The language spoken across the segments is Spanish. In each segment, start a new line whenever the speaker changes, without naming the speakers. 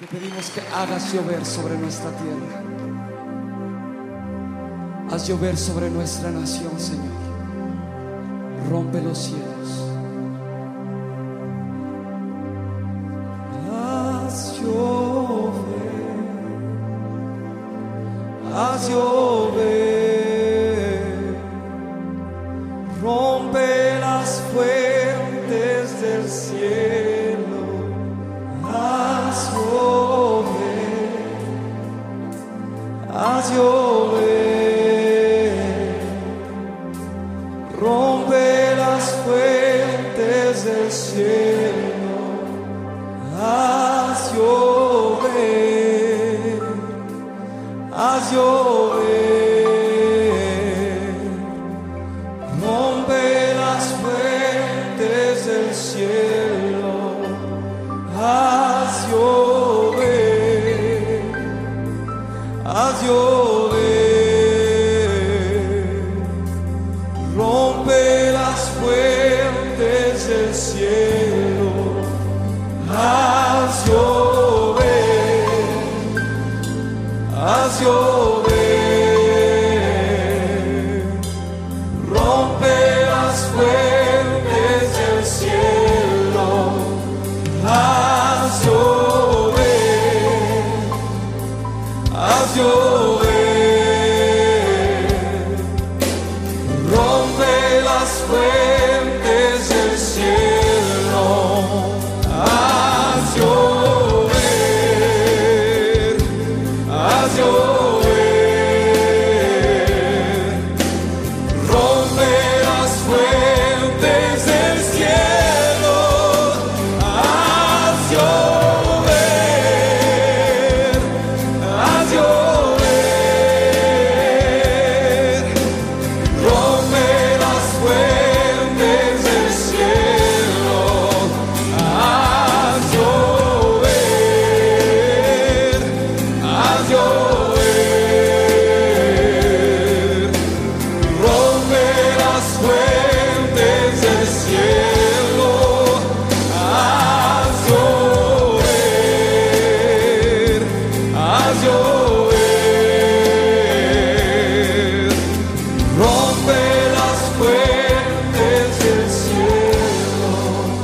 Te pedimos que hagas llover sobre nuestra tierra. Haz llover sobre nuestra nación, Señor. Rompe los cielos. Haz llover. Haz llover. Rompe las fuentes del cielo. Haz llover. Haz llover. Rompe las fuentes del cielo. Haz llover. Haz llover. Rompe las fuentes del cielo. Haz llover. Haz llover. Rompe las fuentes del cielo. Haz llover. Haz llover. Rompe las fuentes del cielo. Haz llover. Haz llover. Rompe las fuentes del cielo. Haz llover. Haz llover. Rompe las fuentes del cielo. Haz llover. Haz llover. Rompe las fuentes del cielo. Haz llover. Haz llover. Rompe las fuentes del cielo. Haz llover. Haz llover. Rompe las fuentes del cielo.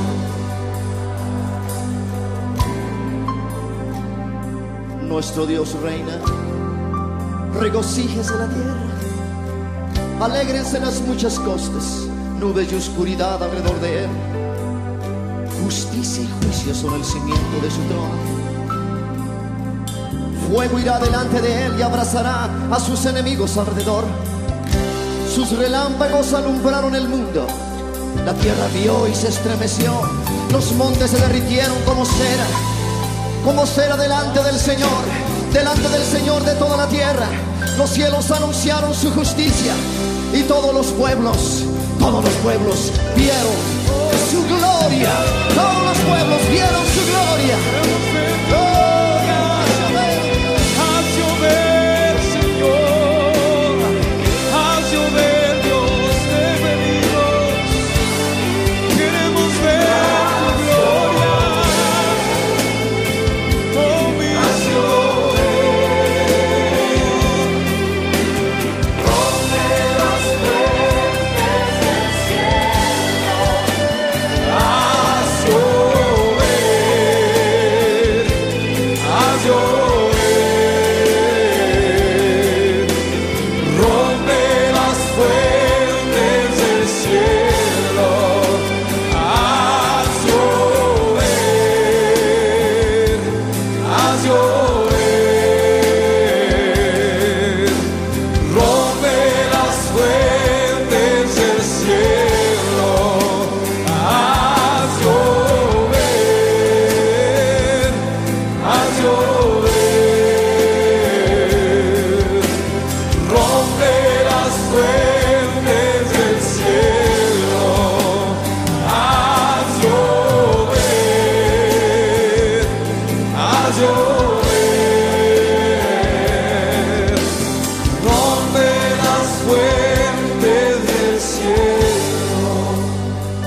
Nuestro Dios reina, regocíjese la tierra, alégrense las muchas costas, nubes y oscuridad alrededor de él. Justicia y juicio son el cimiento de su trono. Fuego irá delante de él y abrazará a sus enemigos alrededor. Sus relámpagos alumbraron el mundo. La tierra vio y se estremeció. Los montes se derritieron como cera delante del Señor de toda la tierra. Los cielos anunciaron su justicia y todos los pueblos vieron su gloria. Todos los pueblos vieron su gloria.
Haz llover, Señor. Haz llover, Dios de venidos. Queremos ver tu gloria. Oh, mi Dios. Rompe las fuentes del cielo. Haz llover. Haz llover. Rompe las fuentes del cielo. Haz llover. Haz llover. Rompe las fuentes del cielo. Haz llover. Haz llover. Rompe las fuentes del cielo. Haz llover. Haz llover. Rompe las fuentes del cielo.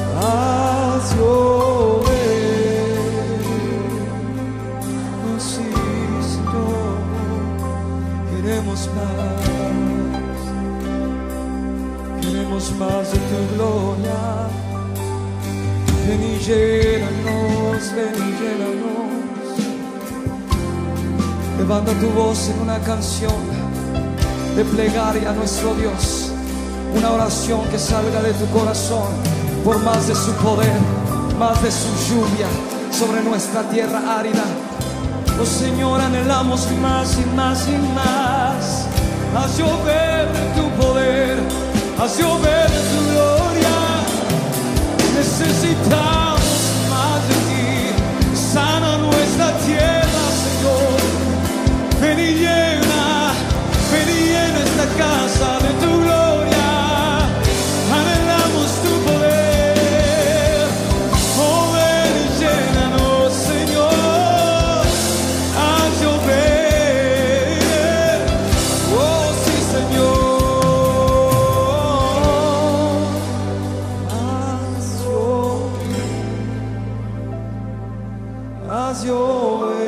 Haz llover. Oh, sí. queremos más de tu gloria. Ven y llénanos, ven y llénanos. Levanta tu voz en una canción de plegaria a nuestro Dios, una oración que salga de tu corazón por más de su poder, más de su lluvia sobre nuestra tierra árida. Oh Señor, anhelamos más y más y más. Haz llover de tu poder, haz llover de tu gloria. Necesitamos más de ti. Sana nuestra tierra, Señor. Ven y llena esta casa de tu gloria. Anhelamos tu poder. Oh, ven y llénanos, Señor. Haz llover. Oh, sí, Señor. Haz llover. Haz llover.